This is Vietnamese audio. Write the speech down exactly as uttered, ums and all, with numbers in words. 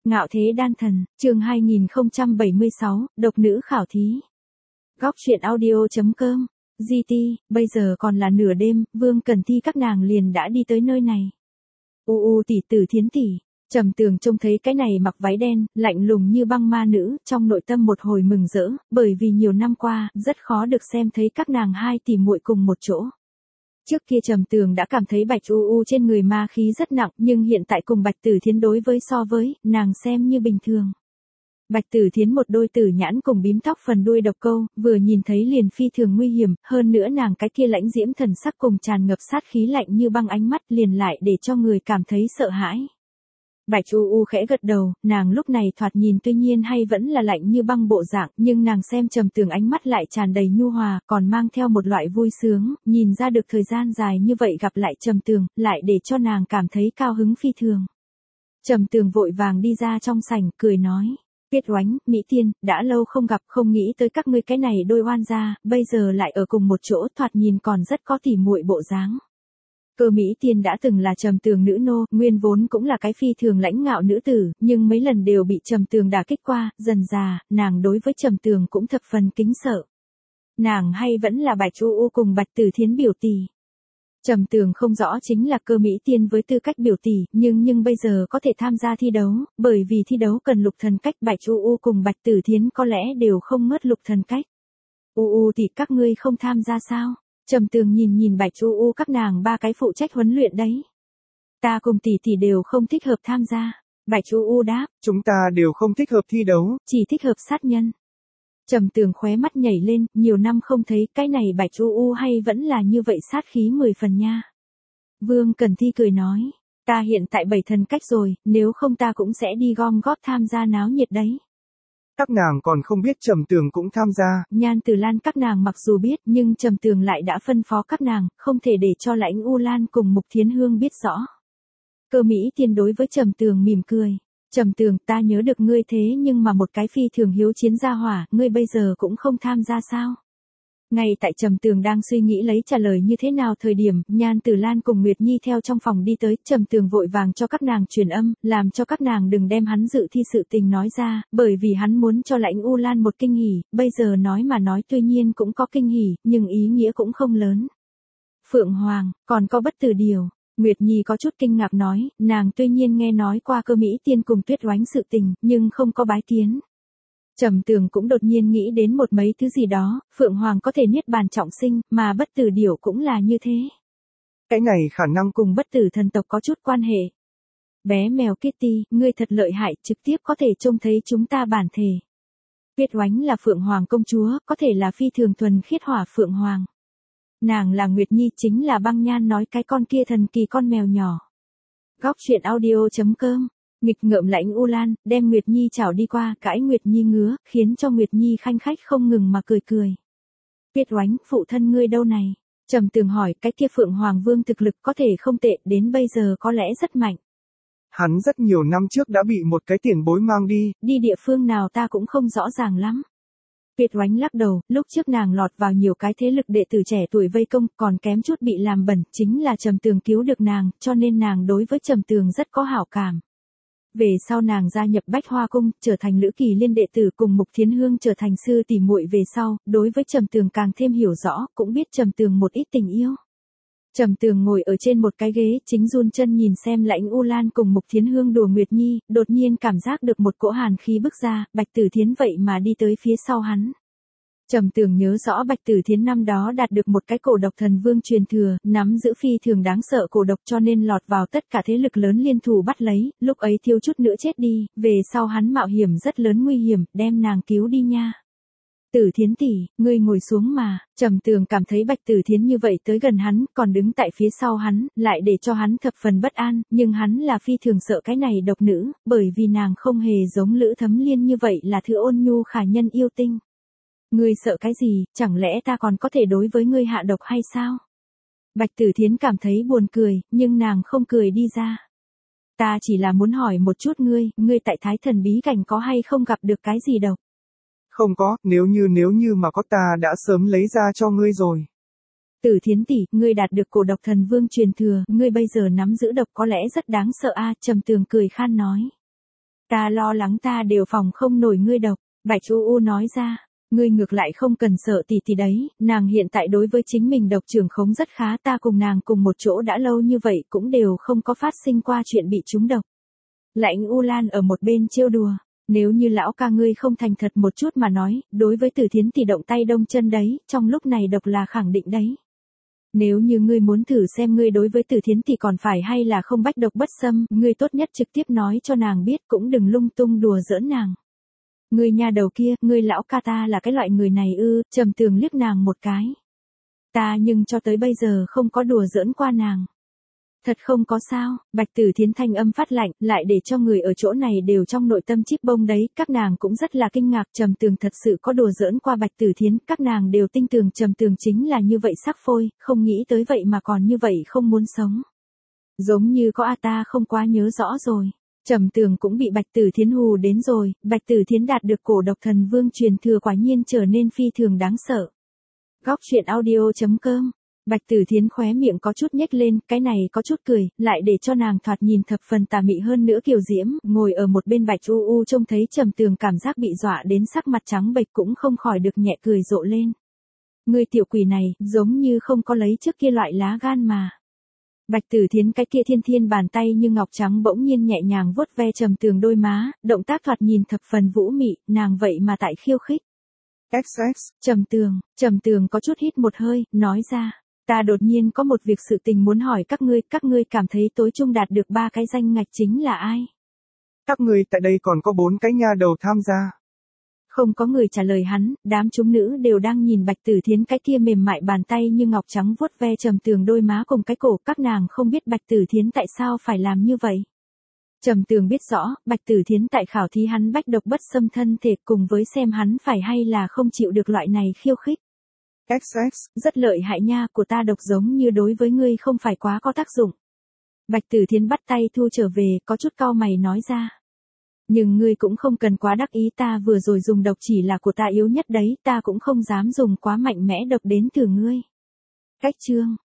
Ngạo thế đan thần, chương hai nghìn không trăm bảy mươi sáu, độc nữ khảo thí. Góc truyện audio chấm com, giê tê, bây giờ còn là nửa đêm, Vương Cần Thi các nàng liền đã đi tới nơi này. U u tỷ Tử Thiến tỷ, Trầm Tường trông thấy cái này mặc váy đen, lạnh lùng như băng ma nữ, trong nội tâm một hồi mừng rỡ, bởi vì nhiều năm qua, rất khó được xem thấy các nàng hai tỷ muội cùng một chỗ. Trước kia Trầm Tường đã cảm thấy Bạch U U trên người ma khí rất nặng, nhưng hiện tại cùng Bạch Tử Thiến đối với so với, nàng xem như bình thường. Bạch Tử Thiến một đôi tử nhãn cùng bím tóc phần đuôi độc câu, vừa nhìn thấy liền phi thường nguy hiểm, hơn nữa nàng cái kia lãnh diễm thần sắc cùng tràn ngập sát khí lạnh như băng ánh mắt liền lại để cho người cảm thấy sợ hãi. Bạch U U khẽ gật đầu, nàng lúc này thoạt nhìn tuy nhiên hay vẫn là lạnh như băng bộ dạng, nhưng nàng xem Trầm Tường ánh mắt lại tràn đầy nhu hòa, còn mang theo một loại vui sướng, nhìn ra được thời gian dài như vậy gặp lại Trầm Tường, lại để cho nàng cảm thấy cao hứng phi thường. Trầm Tường vội vàng đi ra trong sảnh, cười nói, Tuyết Oánh, Mỹ Tiên, đã lâu không gặp, không nghĩ tới các ngươi cái này đôi oan gia, bây giờ lại ở cùng một chỗ, thoạt nhìn còn rất có tỉ muội bộ dáng. Cơ Mỹ Tiên đã từng là Trầm Tường nữ nô, nguyên vốn cũng là cái phi thường lãnh ngạo nữ tử, nhưng mấy lần đều bị Trầm Tường đả kích qua, dần già, nàng đối với Trầm Tường cũng thập phần kính sợ. Nàng hay vẫn là Bạch U U cùng Bạch Tử Thiến biểu tỷ. Trầm Tường không rõ chính là Cơ Mỹ Tiên với tư cách biểu tỷ, nhưng nhưng bây giờ có thể tham gia thi đấu, bởi vì thi đấu cần lục thần cách, Bạch U U cùng Bạch Tử Thiến có lẽ đều không ngớt lục thần cách. U U thì các ngươi không tham gia sao? Trầm Tường nhìn nhìn Bạch U U các nàng ba cái phụ trách huấn luyện đấy. Ta cùng tỷ tỷ đều không thích hợp tham gia. Bạch U U đáp. Chúng ta đều không thích hợp thi đấu. Chỉ thích hợp sát nhân. Trầm Tường khóe mắt nhảy lên, nhiều năm không thấy cái này Bạch U U hay vẫn là như vậy sát khí mười phần nha. Vương Cần Thi cười nói. Ta hiện tại bảy thần cách rồi, nếu không ta cũng sẽ đi gom góp tham gia náo nhiệt đấy. Các nàng còn không biết Trầm Tường cũng tham gia. Nhan Tử Lan các nàng mặc dù biết, nhưng Trầm Tường lại đã phân phó các nàng, không thể để cho Lãnh U Lan cùng Mục Thiến Hương biết rõ. Cơ Mỹ Tiên đối với Trầm Tường mỉm cười. Trầm Tường, ta nhớ được ngươi thế nhưng mà một cái phi thường hiếu chiến gia hỏa, ngươi bây giờ cũng không tham gia sao? Ngay tại Trầm Tường đang suy nghĩ lấy trả lời như thế nào thời điểm, Nhan Tử Lan cùng Nguyệt Nhi theo trong phòng đi tới, Trầm Tường vội vàng cho các nàng truyền âm, làm cho các nàng đừng đem hắn dự thi sự tình nói ra, bởi vì hắn muốn cho Lãnh U Lan một kinh hỉ, bây giờ nói mà nói tuy nhiên cũng có kinh hỉ, nhưng ý nghĩa cũng không lớn. Phượng Hoàng, còn có bất tử điều. Nguyệt Nhi có chút kinh ngạc nói, nàng tuy nhiên nghe nói qua Cơ Mỹ Tiên cùng Tuyết Oánh sự tình, nhưng không có bái kiến. Trầm Tường cũng đột nhiên nghĩ đến một mấy thứ gì đó, Phượng Hoàng có thể niết bàn trọng sinh, mà bất tử điểu cũng là như thế. Cái này khả năng cùng bất tử thần tộc có chút quan hệ. Bé mèo Kitty, ngươi thật lợi hại, trực tiếp có thể trông thấy chúng ta bản thể. Tuyết Oánh là Phượng Hoàng công chúa, có thể là phi thường thuần khiết hỏa Phượng Hoàng. Nàng là Nguyệt Nhi, chính là Băng Nhan nói cái con kia thần kỳ con mèo nhỏ. Góc truyện audio chấm com. Nghịch ngợm Lãnh U Lan, đem Nguyệt Nhi chảo đi qua, cãi Nguyệt Nhi ngứa, khiến cho Nguyệt Nhi khanh khách không ngừng mà cười cười. Tuyết Oánh, phụ thân ngươi đâu này? Trầm Tường hỏi, cái kia Phượng Hoàng Vương thực lực có thể không tệ, đến bây giờ có lẽ rất mạnh. Hắn rất nhiều năm trước đã bị một cái tiền bối mang đi. Đi địa phương nào ta cũng không rõ ràng lắm. Tuyết Oánh lắc đầu, lúc trước nàng lọt vào nhiều cái thế lực đệ tử trẻ tuổi vây công, còn kém chút bị làm bẩn, chính là Trầm Tường cứu được nàng, cho nên nàng đối với Trầm Tường rất có hảo cảm. Về sau nàng gia nhập Bách Hoa Cung, trở thành Lữ Kỳ Liên đệ tử cùng Mục Thiến Hương trở thành sư tỷ muội về sau, đối với Trầm Tường càng thêm hiểu rõ, cũng biết Trầm Tường một ít tình yêu. Trầm Tường ngồi ở trên một cái ghế, chính run chân nhìn xem Lãnh U Lan cùng Mục Thiến Hương đùa Nguyệt Nhi, đột nhiên cảm giác được một cỗ hàn khí bức ra, Bạch Tử Thiến vậy mà đi tới phía sau hắn. Trầm Tường nhớ rõ Bạch Tử Thiến năm đó đạt được một cái cổ độc thần vương truyền thừa, nắm giữ phi thường đáng sợ cổ độc cho nên lọt vào tất cả thế lực lớn liên thủ bắt lấy, lúc ấy thiếu chút nữa chết đi, về sau hắn mạo hiểm rất lớn nguy hiểm, đem nàng cứu đi nha. Tử Thiến tỷ, ngươi ngồi xuống mà. Trầm Tường cảm thấy Bạch Tử Thiến như vậy tới gần hắn, còn đứng tại phía sau hắn, lại để cho hắn thập phần bất an, nhưng hắn là phi thường sợ cái này độc nữ, bởi vì nàng không hề giống Lữ Thấm Liên như vậy là thứ ôn nhu khả nhân yêu tinh. Ngươi sợ cái gì, chẳng lẽ ta còn có thể đối với ngươi hạ độc hay sao? Bạch Tử Thiến cảm thấy buồn cười, nhưng nàng không cười đi ra. Ta chỉ là muốn hỏi một chút ngươi, ngươi tại Thái Thần bí cảnh có hay không gặp được cái gì độc? Không có, nếu như nếu như mà có ta đã sớm lấy ra cho ngươi rồi. Tử Thiến tỷ, ngươi đạt được cổ độc thần vương truyền thừa, ngươi bây giờ nắm giữ độc có lẽ rất đáng sợ a. Trầm Tường cười khan nói. Ta lo lắng ta đều phòng không nổi ngươi độc. Bạch U U nói ra, ngươi ngược lại không cần sợ tỷ tỷ đấy, nàng hiện tại đối với chính mình độc trưởng khống rất khá, ta cùng nàng cùng một chỗ đã lâu như vậy cũng đều không có phát sinh qua chuyện bị trúng độc. Lãnh U Lan ở một bên trêu đùa, nếu như lão ca ngươi không thành thật một chút mà nói, đối với Từ Thiến tỷ động tay đông chân đấy, trong lúc này độc là khẳng định đấy. Nếu như ngươi muốn thử xem ngươi đối với Từ Thiến tỷ còn phải hay là không bách độc bất xâm, ngươi tốt nhất trực tiếp nói cho nàng biết, cũng đừng lung tung đùa giỡn nàng. Ngươi nha đầu kia, ngươi lão ca ta là cái loại người này ư? Trầm Tường liếc nàng một cái. Ta nhưng cho tới bây giờ không có đùa giỡn qua nàng. Thật không có sao, Bạch Tử Thiến thanh âm phát lạnh, lại để cho người ở chỗ này đều trong nội tâm chíp bông đấy, các nàng cũng rất là kinh ngạc, Trầm Tường thật sự có đùa giỡn qua Bạch Tử Thiến, các nàng đều tin tưởng Trầm Tường chính là như vậy sắc phôi, không nghĩ tới vậy mà còn như vậy không muốn sống. Giống như có a ta không quá nhớ rõ rồi. Trầm Tường cũng bị Bạch Tử Thiến hù đến rồi, Bạch Tử Thiến đạt được cổ độc thần vương truyền thừa quả nhiên trở nên phi thường đáng sợ. Góc truyện audio chấm com. Bạch Tử Thiến khóe miệng có chút nhếch lên, cái này có chút cười, lại để cho nàng thoạt nhìn thập phần tà mị hơn nữa kiều diễm, ngồi ở một bên Bạch U U trông thấy Trầm Tường cảm giác bị dọa đến sắc mặt trắng bệch cũng không khỏi được nhẹ cười rộ lên. Ngươi tiểu quỷ này, giống như không có lấy trước kia loại lá gan mà. Bạch Tử Thiến cái kia thiên thiên bàn tay như ngọc trắng bỗng nhiên nhẹ nhàng vuốt ve Trầm Tường đôi má, động tác thoạt nhìn thập phần vũ mị, nàng vậy mà tại khiêu khích. ích ích. Trầm Tường, Trầm Tường có chút hít một hơi, nói ra, ta đột nhiên có một việc sự tình muốn hỏi các ngươi, các ngươi cảm thấy tối trung đạt được ba cái danh ngạch chính là ai? Các ngươi tại đây còn có bốn cái nha đầu tham gia. Không có người trả lời hắn, đám chúng nữ đều đang nhìn Bạch Tử Thiến cái kia mềm mại bàn tay như ngọc trắng vuốt ve Trầm Tường đôi má cùng cái cổ, các nàng không biết Bạch Tử Thiến tại sao phải làm như vậy. Trầm Tường biết rõ, Bạch Tử Thiến tại khảo thí hắn bách độc bất xâm thân thể cùng với xem hắn phải hay là không chịu được loại này khiêu khích. ích ích. Rất lợi hại nha, của ta độc giống như đối với ngươi không phải quá có tác dụng. Bạch Tử Thiến bắt tay thu trở về, có chút cau mày nói ra. Nhưng ngươi cũng không cần quá đắc ý, ta vừa rồi dùng độc chỉ là của ta yếu nhất đấy, ta cũng không dám dùng quá mạnh mẽ độc đến từ ngươi. Cách chương,